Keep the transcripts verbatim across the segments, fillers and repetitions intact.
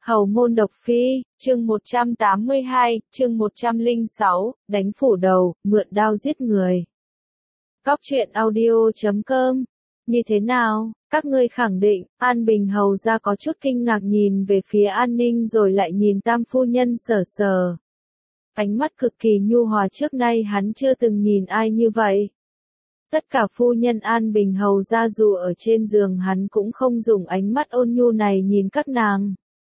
Hầu môn độc phi, chương một trăm tám mươi hai, chương một trăm lẻ sáu, đánh phủ đầu, mượn đao giết người. Góc truyện audio chấm com. Như thế nào, các ngươi khẳng định, An Bình hầu ra có chút kinh ngạc nhìn về phía An Ninh rồi lại nhìn Tam phu nhân sờ sờ. Ánh mắt cực kỳ nhu hòa, trước nay hắn chưa từng nhìn ai như vậy. Tất cả phu nhân An Bình hầu ra dù ở trên giường hắn cũng không dùng ánh mắt ôn nhu này nhìn các nàng.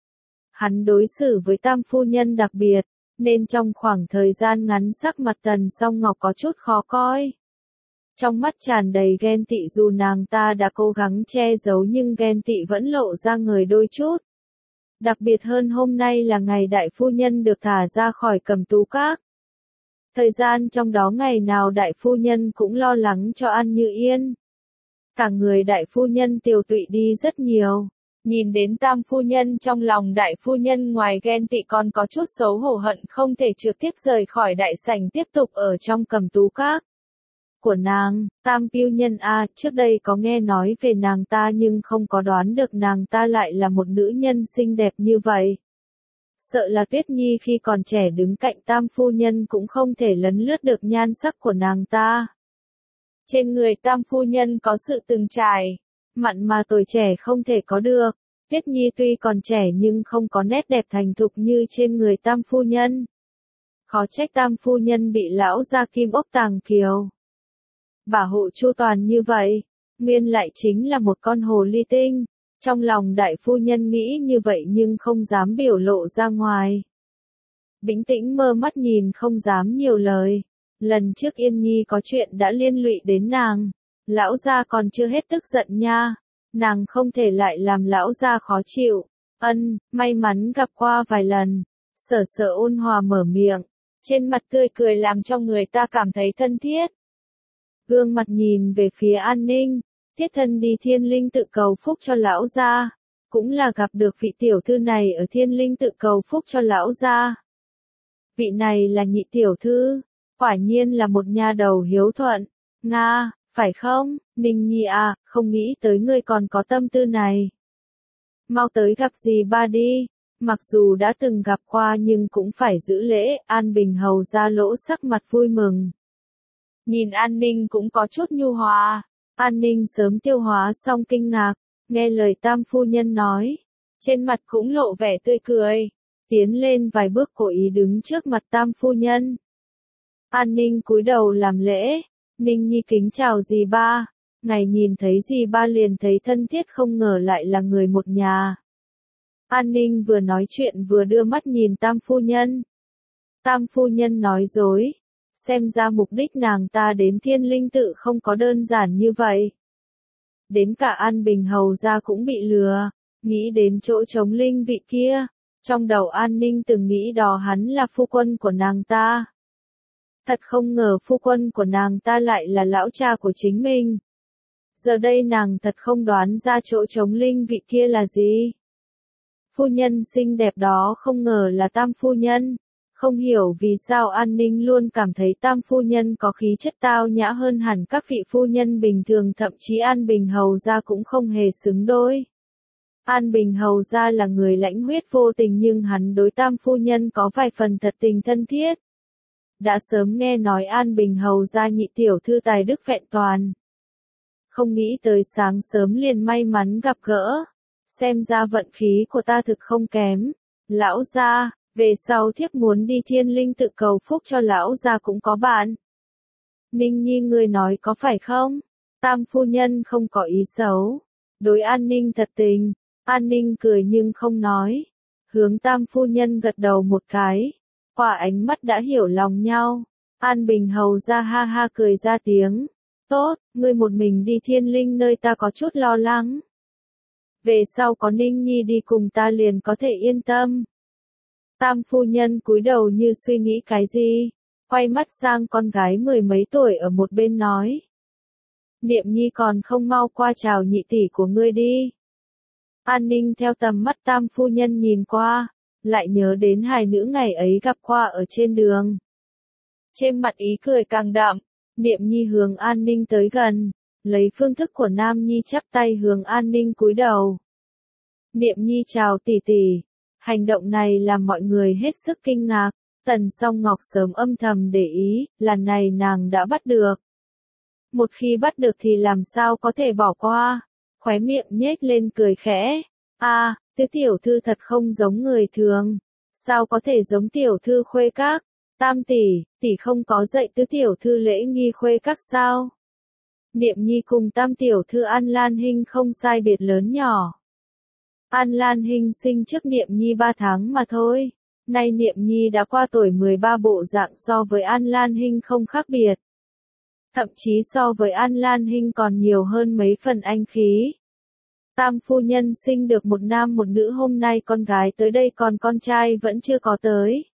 Hắn đối xử với Tam phu nhân đặc biệt, nên trong khoảng thời gian ngắn sắc mặt Tần Song Ngọc có chút khó coi. Trong mắt tràn đầy ghen tị, dù nàng ta đã cố gắng che giấu nhưng ghen tị vẫn lộ ra người đôi chút. Đặc biệt hơn hôm nay là ngày đại phu nhân được thả ra khỏi Cẩm Tú Các. Thời gian trong đó ngày nào đại phu nhân cũng lo lắng cho An Như Yên. Cả người đại phu nhân tiều tụy đi rất nhiều. Nhìn đến Tam phu nhân, trong lòng đại phu nhân ngoài ghen tị còn có chút xấu hổ, hận không thể trực tiếp rời khỏi đại sảnh tiếp tục ở trong Cẩm Tú Các của nàng. Tam phu nhân a, trước đây có nghe nói về nàng ta nhưng không có đoán được nàng ta lại là một nữ nhân xinh đẹp như vậy. Sợ là Tuyết Nhi khi còn trẻ đứng cạnh Tam phu nhân cũng không thể lấn lướt được nhan sắc của nàng ta. Trên người Tam phu nhân có sự từng trải, mặn mà tuổi trẻ không thể có được. Tuyết Nhi tuy còn trẻ nhưng không có nét đẹp thành thục như trên người Tam phu nhân. Khó trách Tam phu nhân bị lão gia Kim Ốc Tàng Kiều bảo hộ chu toàn như vậy, nguyên lại chính là một con hồ ly tinh. Trong lòng đại phu nhân nghĩ như vậy nhưng không dám biểu lộ ra ngoài. Bĩnh tĩnh mơ mắt nhìn, không dám nhiều lời. Lần trước Yên Nhi có chuyện đã liên lụy đến nàng, lão gia còn chưa hết tức giận nha, nàng không thể lại làm lão gia khó chịu. Ân, may mắn gặp qua vài lần. Sở Sở ôn hòa mở miệng, trên mặt tươi cười làm cho người ta cảm thấy thân thiết. Gương mặt nhìn về phía An Ninh, thiết thân đi Thiên Linh tự cầu phúc cho lão gia, cũng là gặp được vị tiểu thư này ở Thiên Linh tự cầu phúc cho lão gia. Vị này là nhị tiểu thư, quả nhiên là một nha đầu hiếu thuận. Nga, phải không, Ninh Nhi à, không nghĩ tới ngươi còn có tâm tư này. Mau tới gặp dì ba đi, mặc dù đã từng gặp qua nhưng cũng phải giữ lễ. An Bình hầu ra lỗ sắc mặt vui mừng. Nhìn An Ninh cũng có chút nhu hòa. An Ninh sớm tiêu hóa xong kinh ngạc, nghe lời Tam phu nhân nói, trên mặt cũng lộ vẻ tươi cười, tiến lên vài bước cố ý đứng trước mặt Tam phu nhân. An Ninh cúi đầu làm lễ, Ninh Nhi kính chào dì ba. Ngày nhìn thấy dì ba liền thấy thân thiết, không ngờ lại là người một nhà. An Ninh vừa nói chuyện vừa đưa mắt nhìn Tam phu nhân. Tam phu nhân nói dối. Xem ra mục đích nàng ta đến Thiên Linh tự không có đơn giản như vậy. Đến cả An Bình hầu ra cũng bị lừa, nghĩ đến chỗ trống linh vị kia. Trong đầu An Ninh từng nghĩ đó hắn là phu quân của nàng ta. Thật không ngờ phu quân của nàng ta lại là lão cha của chính mình. Giờ đây nàng thật không đoán ra chỗ trống linh vị kia là gì. Phu nhân xinh đẹp đó không ngờ là Tam phu nhân. Không hiểu vì sao An Ninh luôn cảm thấy Tam phu nhân có khí chất tao nhã hơn hẳn các vị phu nhân bình thường, thậm chí An Bình hầu gia cũng không hề xứng đôi. An Bình hầu gia là người lãnh huyết vô tình nhưng hắn đối Tam phu nhân có vài phần thật tình thân thiết. Đã sớm nghe nói An Bình hầu gia nhị tiểu thư tài đức vẹn toàn. Không nghĩ tới sáng sớm liền may mắn gặp gỡ. Xem ra vận khí của ta thực không kém. Lão gia, về sau thiếp muốn đi Thiên Linh tự cầu phúc cho lão gia cũng có bạn. Ninh Nhi ngươi nói có phải không? Tam phu nhân không có ý xấu. Đối An Ninh thật tình. An Ninh cười nhưng không nói. Hướng Tam phu nhân gật đầu một cái. Qua ánh mắt đã hiểu lòng nhau. An Bình hầu ra ha ha cười ra tiếng. Tốt, ngươi một mình đi Thiên Linh nơi ta có chút lo lắng. Về sau có Ninh Nhi đi cùng ta liền có thể yên tâm. Tam phu nhân cúi đầu như suy nghĩ cái gì, quay mắt sang con gái mười mấy tuổi ở một bên nói. Niệm Nhi còn không mau qua chào nhị tỷ của ngươi đi. An Ninh theo tầm mắt Tam phu nhân nhìn qua, lại nhớ đến hai nữ ngày ấy gặp qua ở trên đường. Trên mặt ý cười càng đậm, Niệm Nhi hướng An Ninh tới gần, lấy phương thức của Nam Nhi chắp tay hướng An Ninh cúi đầu. Niệm Nhi chào tỷ tỷ. Hành động này làm mọi người hết sức kinh ngạc. Tần Song Ngọc sớm âm thầm để ý, lần này nàng đã bắt được. Một khi bắt được thì làm sao có thể bỏ qua, khóe miệng nhếch lên cười khẽ. A, à, tứ tiểu thư thật không giống người thường. Sao có thể giống tiểu thư Khuê Các? Tam tỷ, tỷ không có dạy tứ tiểu thư lễ nghi Khuê Các sao? Niệm Nhi cùng tam tiểu thư An Lan Hinh không sai biệt lớn nhỏ. An Lan Hinh sinh trước Niệm Nhi ba tháng mà thôi. Nay Niệm Nhi đã qua tuổi mười ba, bộ dạng so với An Lan Hinh không khác biệt. Thậm chí so với An Lan Hinh còn nhiều hơn mấy phần anh khí. Tam phu nhân sinh được một nam một nữ, hôm nay con gái tới đây còn con trai vẫn chưa có tới.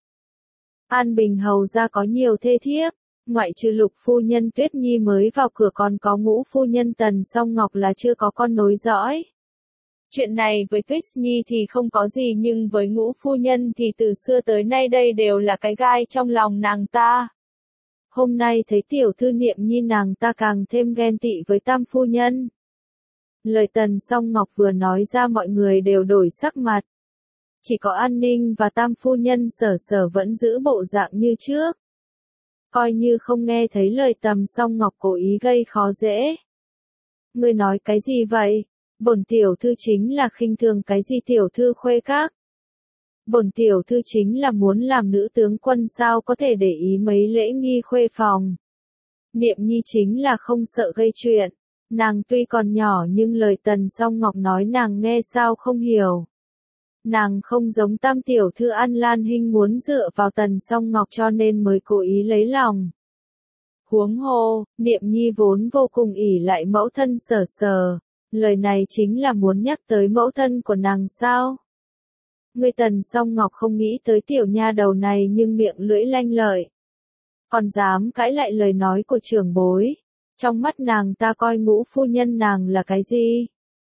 An Bình hầu ra có nhiều thê thiếp, ngoại trừ Lục phu nhân Tuyết Nhi mới vào cửa còn có Ngũ phu nhân Tần Song Ngọc là chưa có con nối dõi. Chuyện này với Tuyết Nhi thì không có gì, nhưng với Ngũ phu nhân thì từ xưa tới nay đây đều là cái gai trong lòng nàng ta. Hôm nay thấy tiểu thư Niệm Nhi nàng ta càng thêm ghen tị với tam phu nhân. Lời Tần Song Ngọc vừa nói ra mọi người đều đổi sắc mặt. Chỉ có An Ninh và tam phu nhân Sở Sở vẫn giữ bộ dạng như trước. Coi như không nghe thấy lời Tần Song Ngọc cố ý gây khó dễ. Ngươi nói cái gì vậy? Bổn tiểu thư chính là khinh thường cái gì tiểu thư Khuê Các? Bổn tiểu thư chính là muốn làm nữ tướng quân, sao có thể để ý mấy lễ nghi khuê phòng. Niệm Nhi chính là không sợ gây chuyện. Nàng tuy còn nhỏ nhưng lời Tần Song Ngọc nói nàng nghe sao không hiểu. Nàng không giống tam tiểu thư An Lan Hinh muốn dựa vào Tần Song Ngọc cho nên mới cố ý lấy lòng. Huống hồ, Niệm Nhi vốn vô cùng ỷ lại mẫu thân Sở Sở. Lời này chính là muốn nhắc tới mẫu thân của nàng sao? Người Tần Song Ngọc không nghĩ tới tiểu nha đầu này nhưng miệng lưỡi lanh lợi. Còn dám cãi lại lời nói của trưởng bối. Trong mắt nàng ta coi Ngũ phu nhân nàng là cái gì?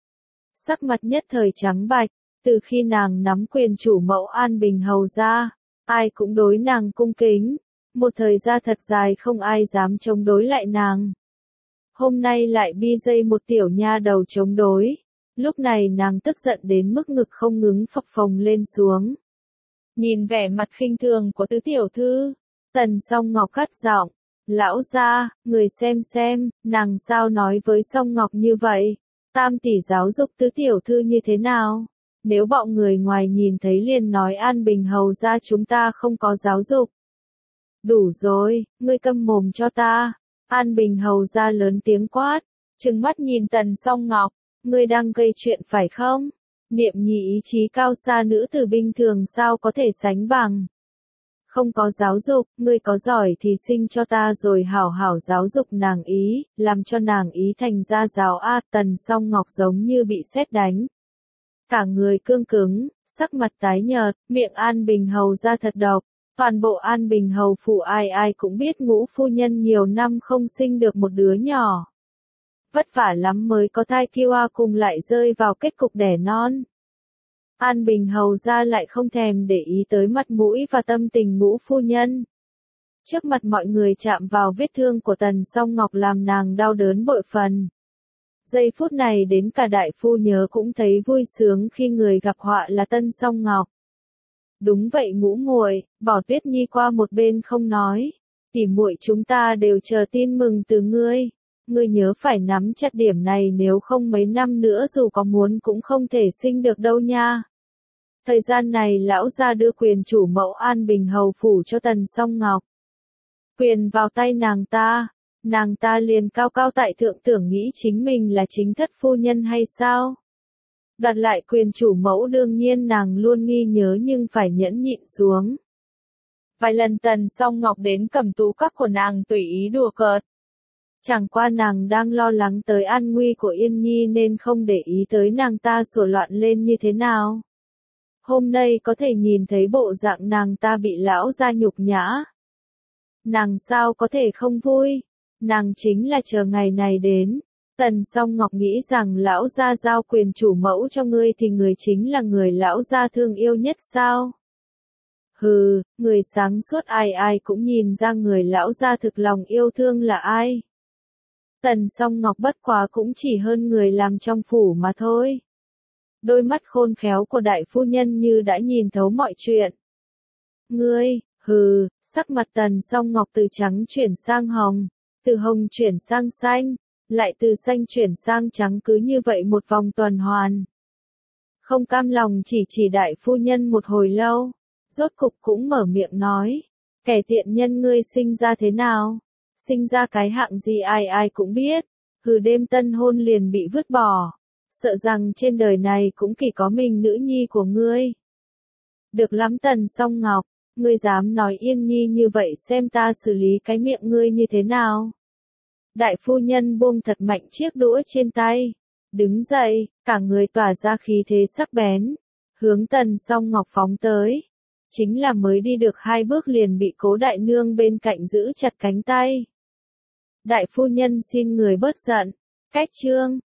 Sắc mặt nhất thời trắng bạch, từ khi nàng nắm quyền chủ mẫu An Bình hầu ra, ai cũng đối nàng cung kính. Một thời gian thật dài không ai dám chống đối lại nàng. Hôm nay lại bi dây một tiểu nha đầu chống đối. Lúc này nàng tức giận đến mức ngực không ngừng phập phồng lên xuống. Nhìn vẻ mặt khinh thường của tứ tiểu thư, Tần Song Ngọc cắt giọng, lão gia, người xem xem, nàng sao nói với Song Ngọc như vậy? Tam tỷ giáo dục tứ tiểu thư như thế nào? Nếu bọn người ngoài nhìn thấy liền nói An Bình hầu ra chúng ta không có giáo dục. Đủ rồi, ngươi câm mồm cho ta. An Bình hầu ra lớn tiếng quát, trừng mắt nhìn Tần Song Ngọc. Ngươi đang gây chuyện phải không? Niệm Nhi ý chí cao xa nữ tử bình thường sao có thể sánh bằng? Không có giáo dục, ngươi có giỏi thì sinh cho ta rồi hảo hảo giáo dục nàng ý, làm cho nàng ý thành gia giáo. A. Tần Song Ngọc giống như bị sét đánh. Cả người cương cứng, sắc mặt tái nhợt, miệng An Bình hầu ra thật độc. Toàn bộ An Bình hầu phủ ai ai cũng biết Ngũ phu nhân nhiều năm không sinh được một đứa nhỏ. Vất vả lắm mới có thai kiêu a cùng lại rơi vào kết cục đẻ non. An Bình hầu ra lại không thèm để ý tới mặt mũi và tâm tình Ngũ phu nhân. Trước mặt mọi người chạm vào vết thương của Tần Song Ngọc làm nàng đau đớn bội phần. Giây phút này đến cả đại phu nhớ cũng thấy vui sướng khi người gặp họa là Tần Song Ngọc. Đúng vậy Ngũ muội, bỏ Tuyết Nhi qua một bên không nói. Tỉ muội chúng ta đều chờ tin mừng từ ngươi. Ngươi nhớ phải nắm chặt điểm này, nếu không mấy năm nữa dù có muốn cũng không thể sinh được đâu nha. Thời gian này lão gia đưa quyền chủ mẫu An Bình hầu phủ cho Tần Song Ngọc. Quyền vào tay nàng ta, nàng ta liền cao cao tại thượng tưởng nghĩ chính mình là chính thất phu nhân hay sao? Đoạt lại quyền chủ mẫu đương nhiên nàng luôn nghi nhớ nhưng phải nhẫn nhịn xuống. Vài lần Tần Song Ngọc đến cầm tú các của nàng tùy ý đùa cợt. Chẳng qua nàng đang lo lắng tới an nguy của Yên Nhi nên không để ý tới nàng ta sủa loạn lên như thế nào. Hôm nay có thể nhìn thấy bộ dạng nàng ta bị lão gia nhục nhã. Nàng sao có thể không vui? Nàng chính là chờ ngày này đến. Tần Song Ngọc nghĩ rằng lão gia giao quyền chủ mẫu cho ngươi thì người chính là người lão gia thương yêu nhất sao? Hừ, người sáng suốt ai ai cũng nhìn ra người lão gia thực lòng yêu thương là ai. Tần Song Ngọc bất quá cũng chỉ hơn người làm trong phủ mà thôi. Đôi mắt khôn khéo của đại phu nhân như đã nhìn thấu mọi chuyện. Ngươi, hừ, sắc mặt Tần Song Ngọc từ trắng chuyển sang hồng, từ hồng chuyển sang xanh, lại từ xanh chuyển sang trắng, cứ như vậy một vòng tuần hoàn. Không cam lòng chỉ chỉ đại phu nhân một hồi lâu, rốt cục cũng mở miệng nói, kẻ tiện nhân ngươi sinh ra thế nào? Sinh ra cái hạng gì ai ai cũng biết, hừ đêm tân hôn liền bị vứt bỏ, sợ rằng trên đời này cũng chỉ có mình nữ nhi của ngươi. Được lắm Tần Song Ngọc, ngươi dám nói Yên Nhi như vậy, xem ta xử lý cái miệng ngươi như thế nào. Đại phu nhân buông thật mạnh chiếc đũa trên tay, đứng dậy, cả người tỏa ra khí thế sắc bén, hướng Tần Song Ngọc phóng tới. Chính là mới đi được hai bước liền bị Cố đại nương bên cạnh giữ chặt cánh tay. Đại phu nhân xin người bớt giận, cách trương,